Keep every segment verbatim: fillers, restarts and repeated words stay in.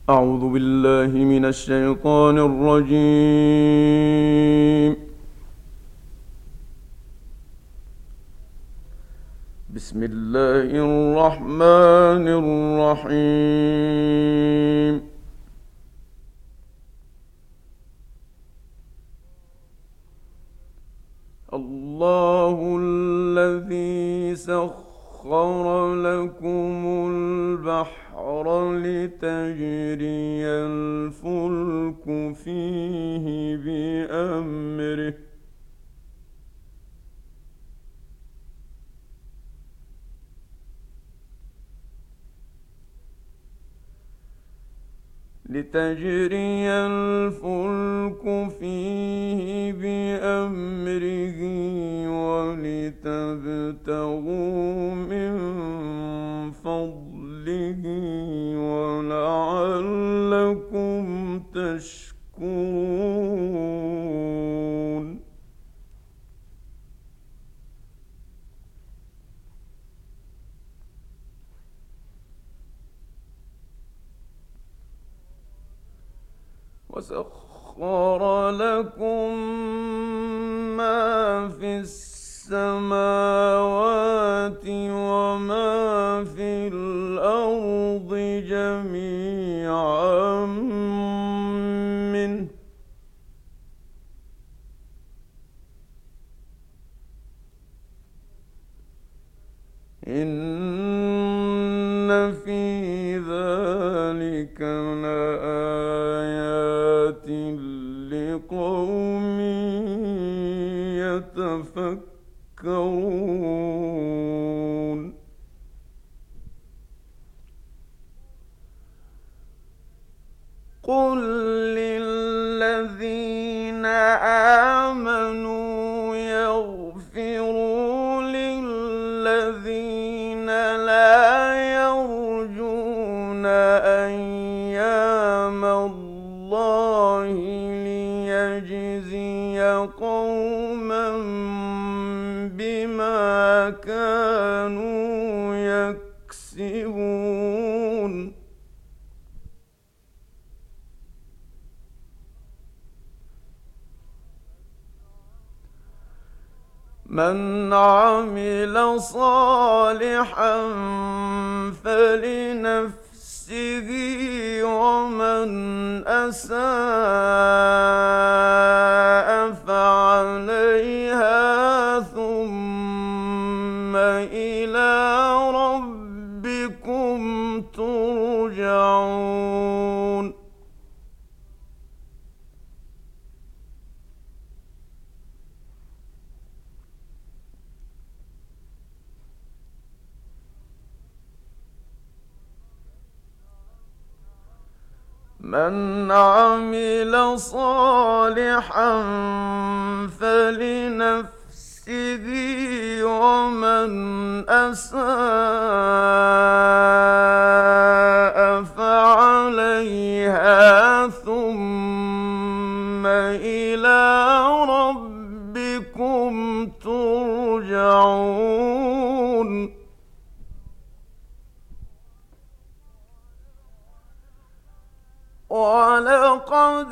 أعوذ بالله من الشيطان الرجيم. بسم الله الرحمن الرحيم. الله الذي سخر لكم البحر لتجري الفلك فيه بأمره لتجري الفلك فيه بأمره ولتبتغوا من فضله ولعلكم تشكرون. وسخر لكم ما في السماوات وما في الأرض جميعا منه إن في ذلك لآيات لقوم يتفكرون. قل للذين آمنوا يغفروا للذين لا يرجون أيام الله ليجزي قوما بما كانوا يكسبون. من عمل صالحا فلنفسه ومن أساء فعليها ثم إلى ربكم ترجعون. من عمل صالحا فلنفسه ومن أساء فعليها ثم إلى ربكم ترجعون. ولقد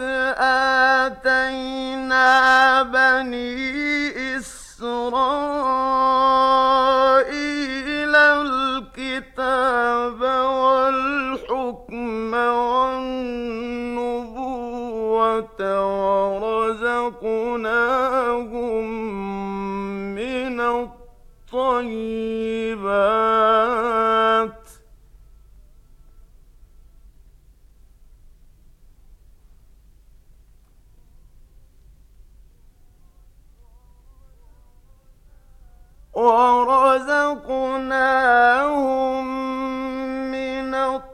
آتينا بني إسرائيل الكتاب والحكم والنبوة ورزقناهم من الطيبات ورزقناهم من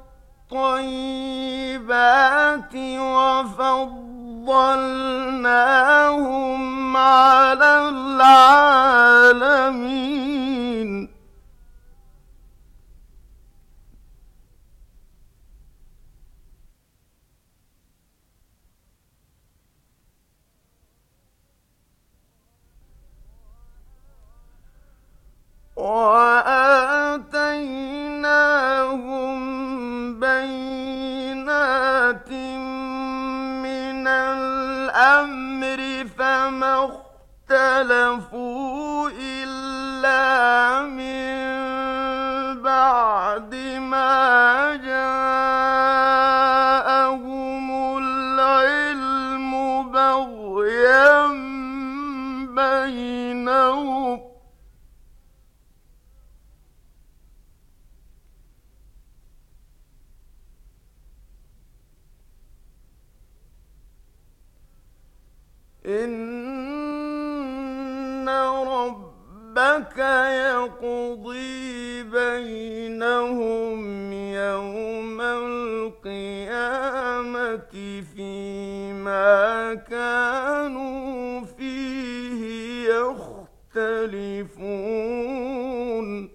الطيبات وفضلناهم على العالمين. وآتيناهم بينات ما جاءهم العلم بغيا بينهم إن ربك يقضي بينهم يوم القيامة فيما كانوا فيه يختلفون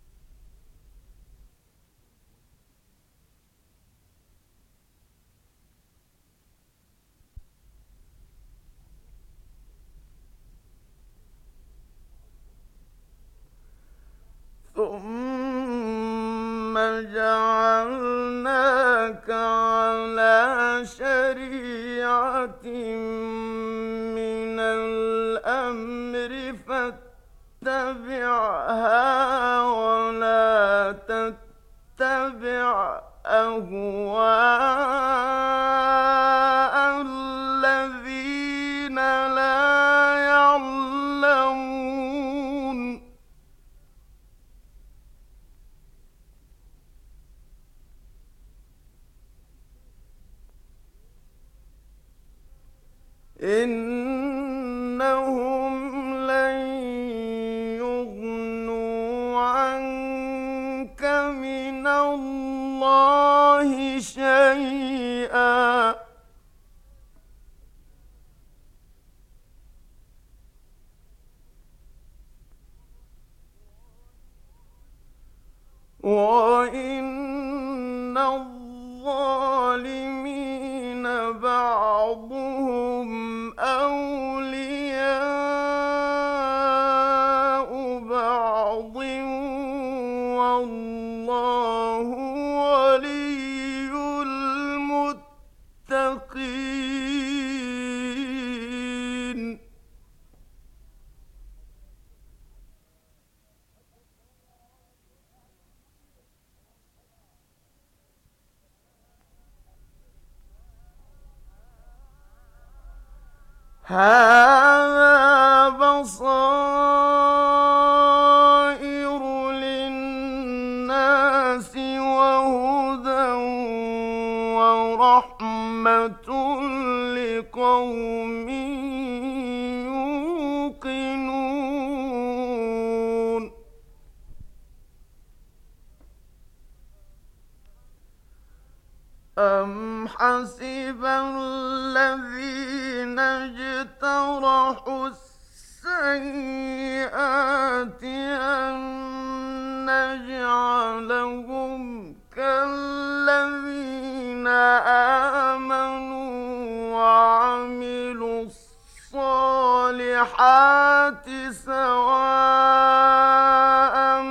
ثم جعلناك على شريعة من الأمر فاتبعها ولا تتبع أهواء الذين لا يعلمون إنهم لن يغنوا عنك من الله شيئا وإن الظالمين بعضهم أولياء بعض والله ولي المتقين هذا بصائر للناس وهدى ورحمة لقوم يوقنون أم حسب الذين اجترحوا السيئات أن نجعلهم كالذين آمنوا وعملوا الصالحات سواء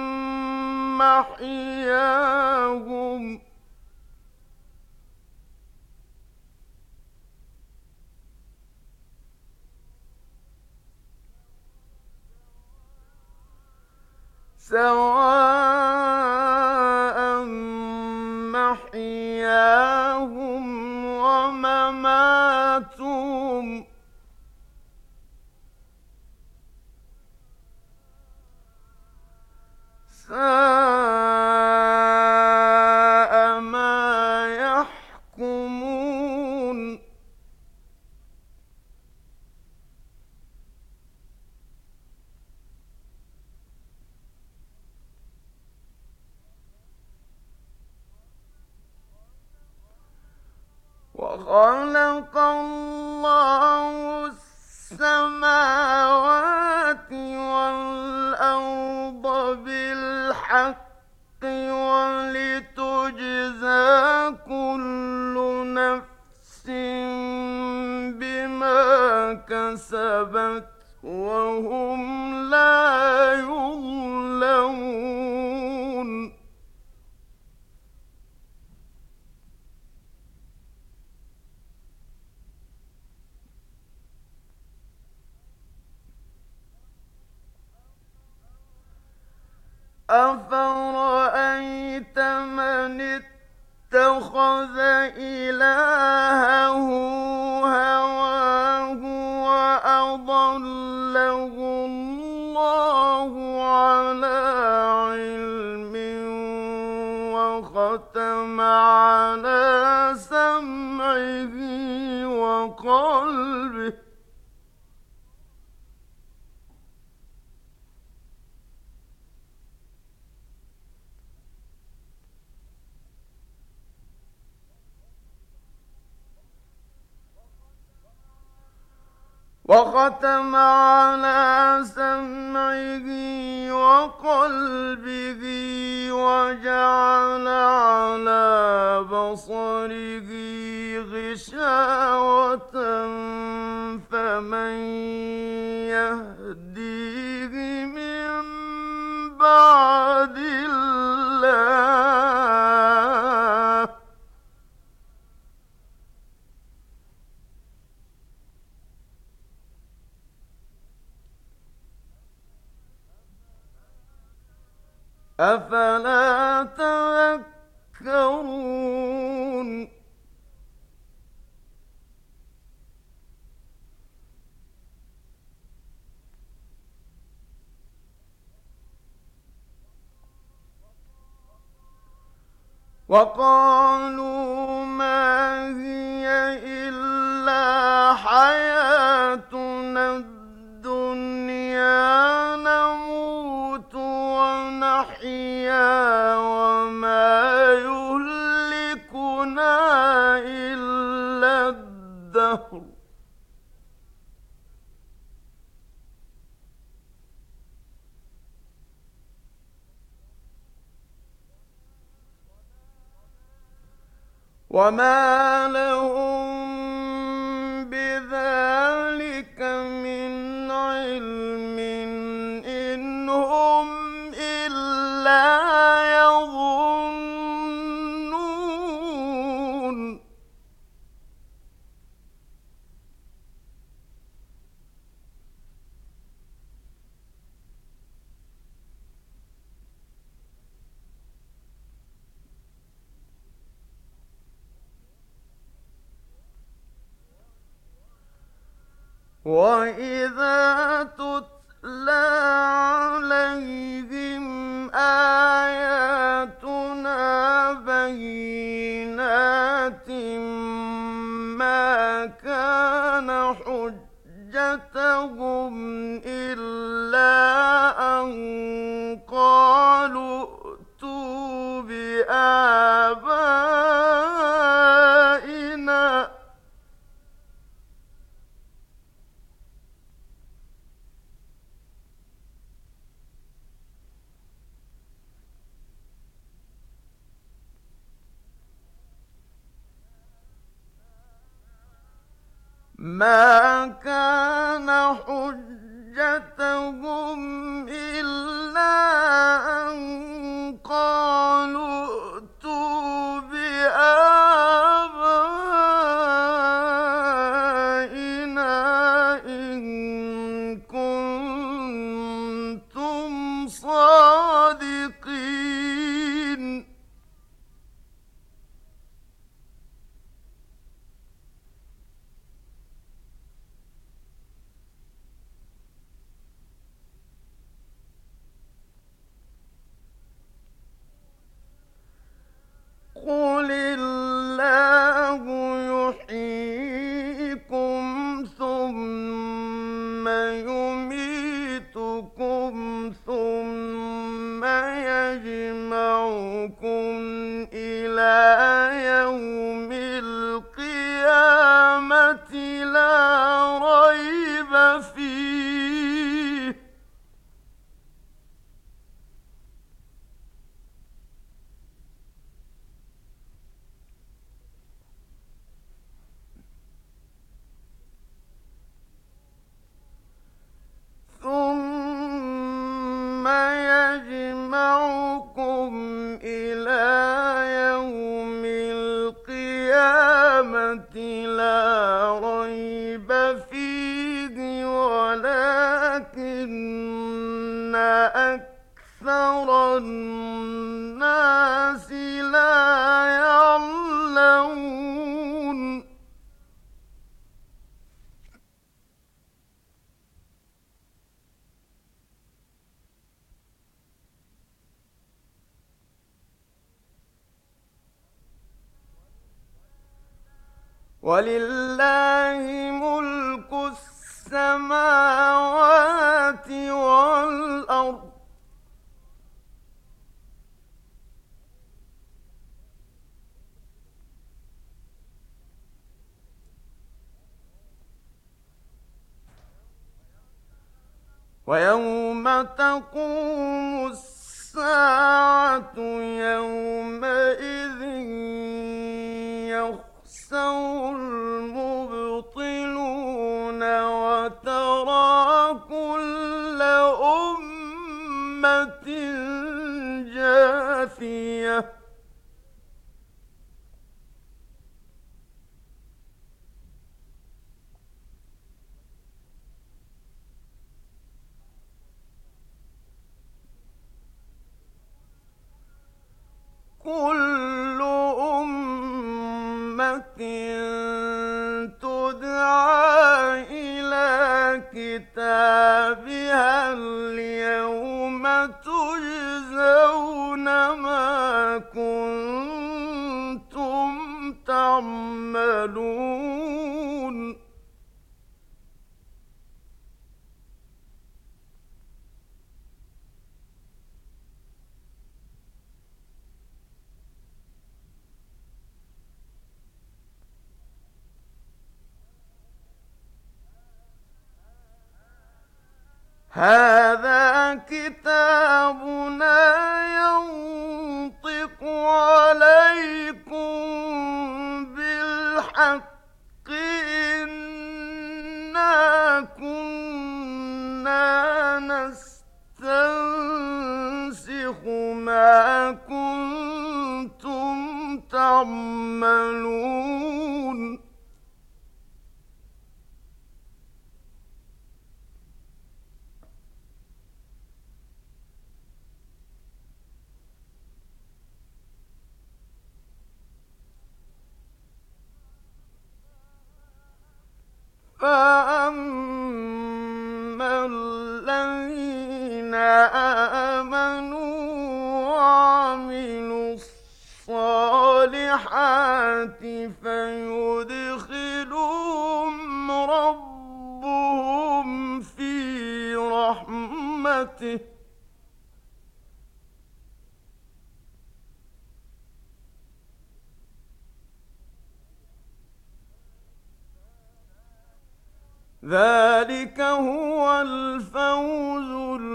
محياهم سواء محياهم ومماتهم ساء ما يحكمون وخلق الله السماوات والأرض بالحق ولتجزى كل نفس بما كسبت وهم لا يظلمون أفرأيت من اتخذ إلهه هواه وأضله الله على علم وختم على سمعه وقلبه وختم على سمعه وقلبه وجعل على بصره غشاوة فمن يهديه من بعد الله أفلا تذكرون وقالوا ما هي إلا حياتنا الدنيا نموت ونحيا وما يهلكنا إلا الدهر وما لهم بذلك من علم إن هم إلا يظنون وإذا تتلى عليهم آياتنا بينات ما كان حجتهم إلا أن قالوا ائتوا بآبائنا ما كان حجتهم إلا أن قالوا ائتوا بآبائنا إن كنتم صادقين قل الله يحييكم ثم يميتكم ثم يجمعكم إلى يوم القيامة لا ريب فيه ثم يجمعكم إلى يوم القيامة لا ريب فيه ولكن أكثر الناس وَلِلَّهِ مُلْكُ السَّمَاوَاتِ وَالْأَرْضِ وَيَوْمَ تَقُومُ السَّاعَةُ يَوْمَئِذٍ يَخْسَرُ الْمُبْطِلُونَ وَتَرَىٰ كُلَّ أُمَّةٍ جَاثِيَةً كُلُّ أُمَّةٍ تُدْعَىٰ إِلَىٰ كِتَابِهَا الْيَوْمَ تُجْزَوْنَ مَا كُنتُمْ تَعْمَلُونَ هَٰذَا كِتَابُنَا يَنطِقُ عَلَيْكُم بِالْحَقِّ إِنَّا كُنَّا نَسْتَنسِخُ مَا كُنتُمْ تَعْمَلُونَ فَأَمَّا الَّذِينَ آمَنُوا وَعَمِلُوا الصَّالِحَاتِ فَيُدْخِلُهُمْ رَبُّهُمْ فِي رَحْمَتِهِ ذَلِكَ هُوَ الْفَوْزُ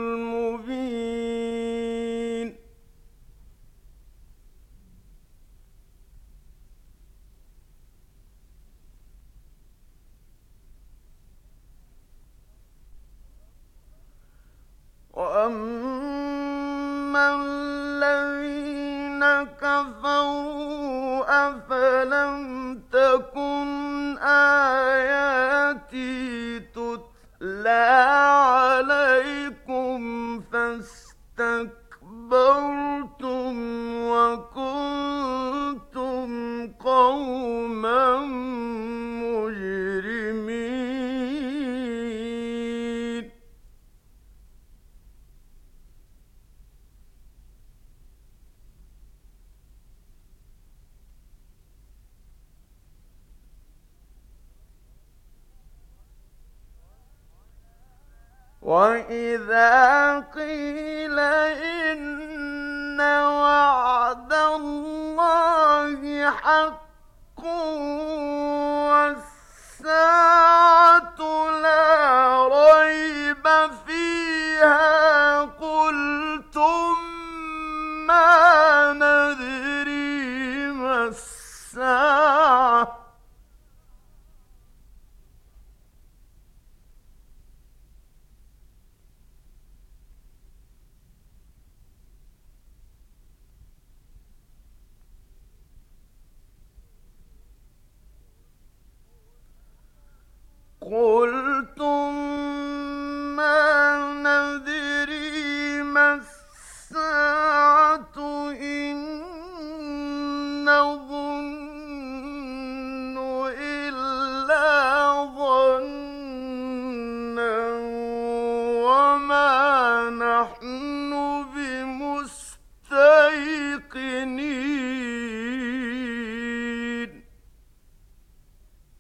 الْمُبِينُ وَأَمَّا الَّذِينَ كَفَرُوا أَفَلَمْ تَكُنْ آيَاتِي تُتْلَىٰ عَلَيْكُمْ فَاسْتَكْبَرْتُمْ وَكُنتُمْ قَوْمًا مُجْرِمِينَ وَإِذَا قِيلَ إِنَّ وَعْدَ اللَّهِ حَقٌّ وَالسَّاعَةُ لَا رَيْبَ فِيهَا قُلْتُم مَّا نَدْرِي مَا السَّاعَةُ قُلْتُم مَّا نَدْرِي مَا السَّاعَةُ إِن نَّظُنُّ إِلَّا ظَنًّا وَمَا نَحْنُ بِمُسْتَيْقِنِينَ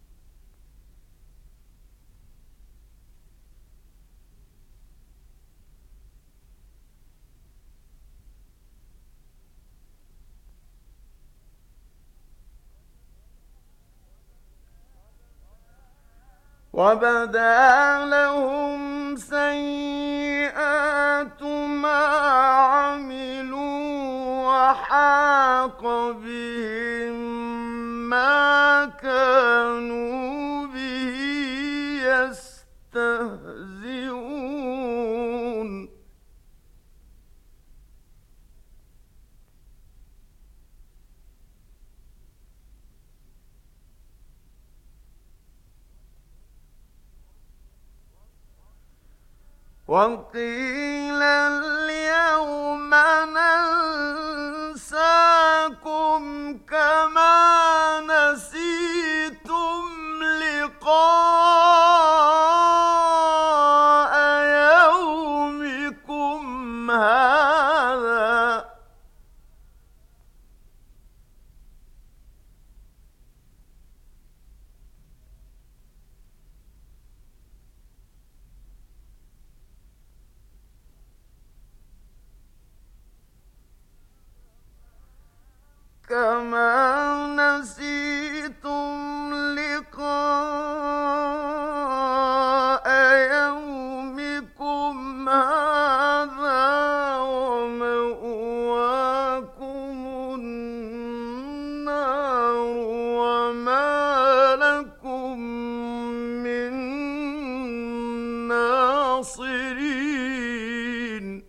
وبدا لهم سيئات ما عملوا وحاق بهم ما كانوا به يستهزئون وقيل اليوم ننساكم كما نسيتم لقاء يومكم هذا كما نسيتم لقاء يومكم هذا ومأواكم النار وما لكم من ناصرين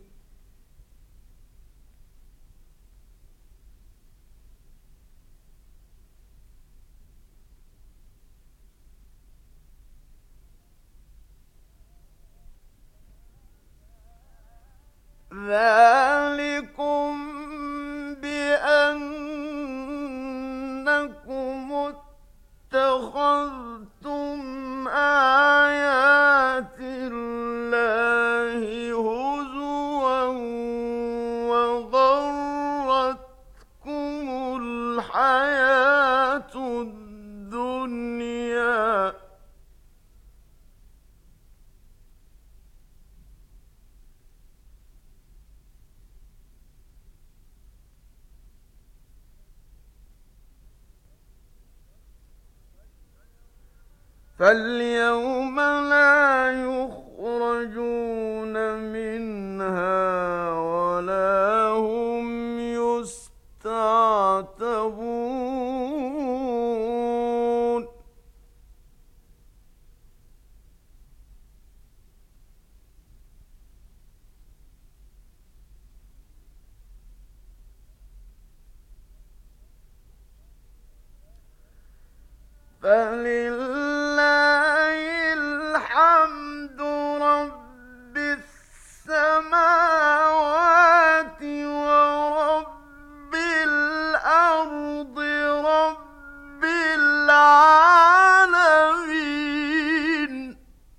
ذلكم بأنكم اتخذتم آيات الله هزوا وغرتكم الحياة الدنيا فاليوم لا يخرجون منها ولا هم يستعتبون فلله الحمد رب السماوات ورب الأرض رب العالمين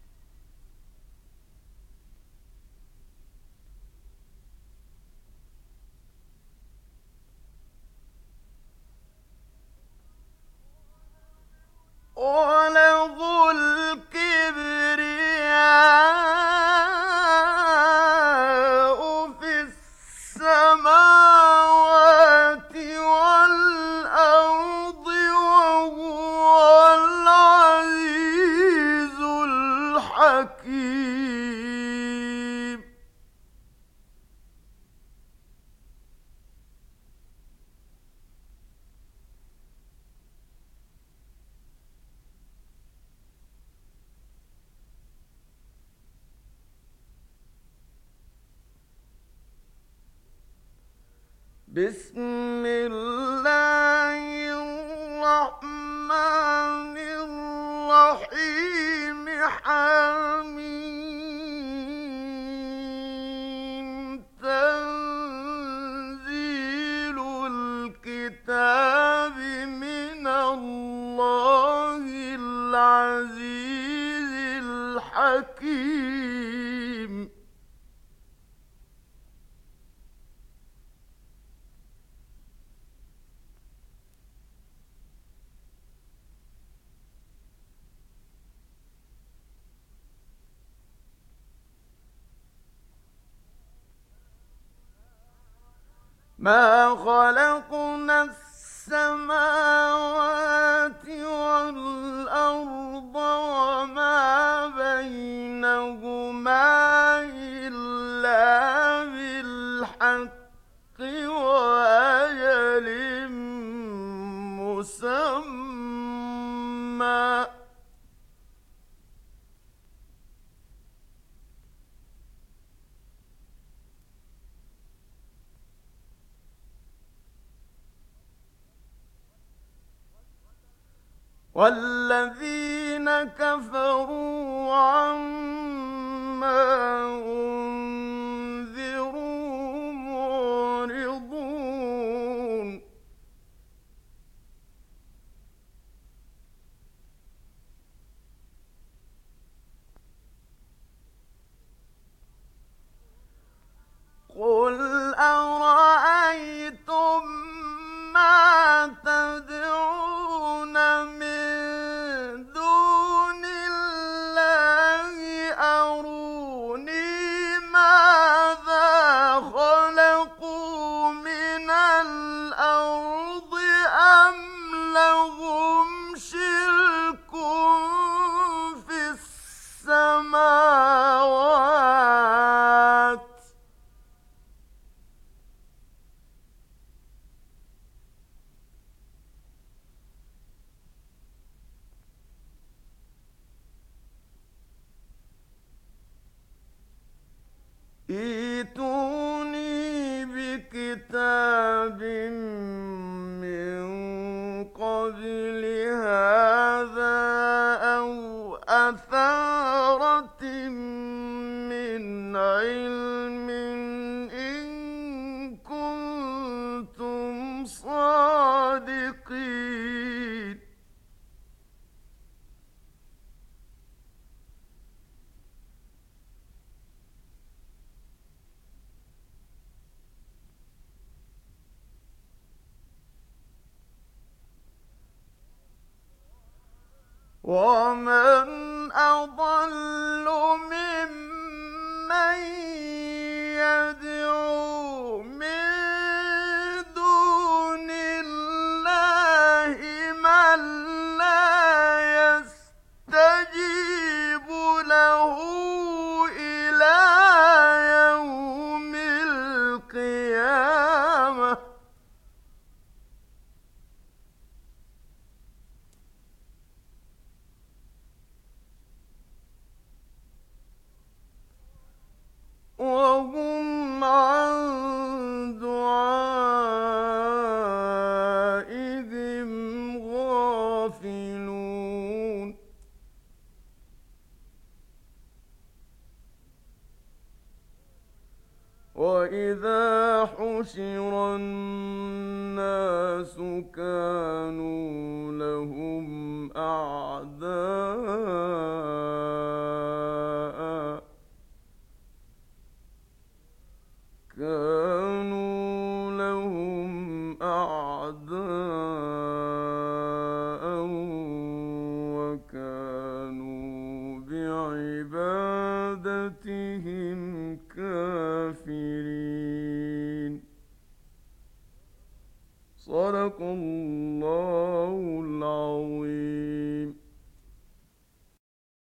وله الكبرياء في السماوات والأرض وهو العزيز الحكيم بسم الله الرحمن الرحيم حميم تنزيل الكتاب من الله العزيز الحكيم ما خلقنا السماوات والأرض وما مسمى والذين كفروا عما أنذروا معرضون قل أرأيتم ما تدعون من دون الله أروني ماذا خلقوا من الأرض أم لهم شرك في السماوات ائتوني بكتاب من قبل هذا أو أثارة من علم إن كنتم صادقين ومن أضل ممن يدعو من دون الله من لا يستجيب له إلى يوم القيامة وهم عن دعائهم غافلون وإذا حشر الناس كانوا لهم أعداء كانوا لهم أعداء وكانوا بعبادتهم كافرين صدق الله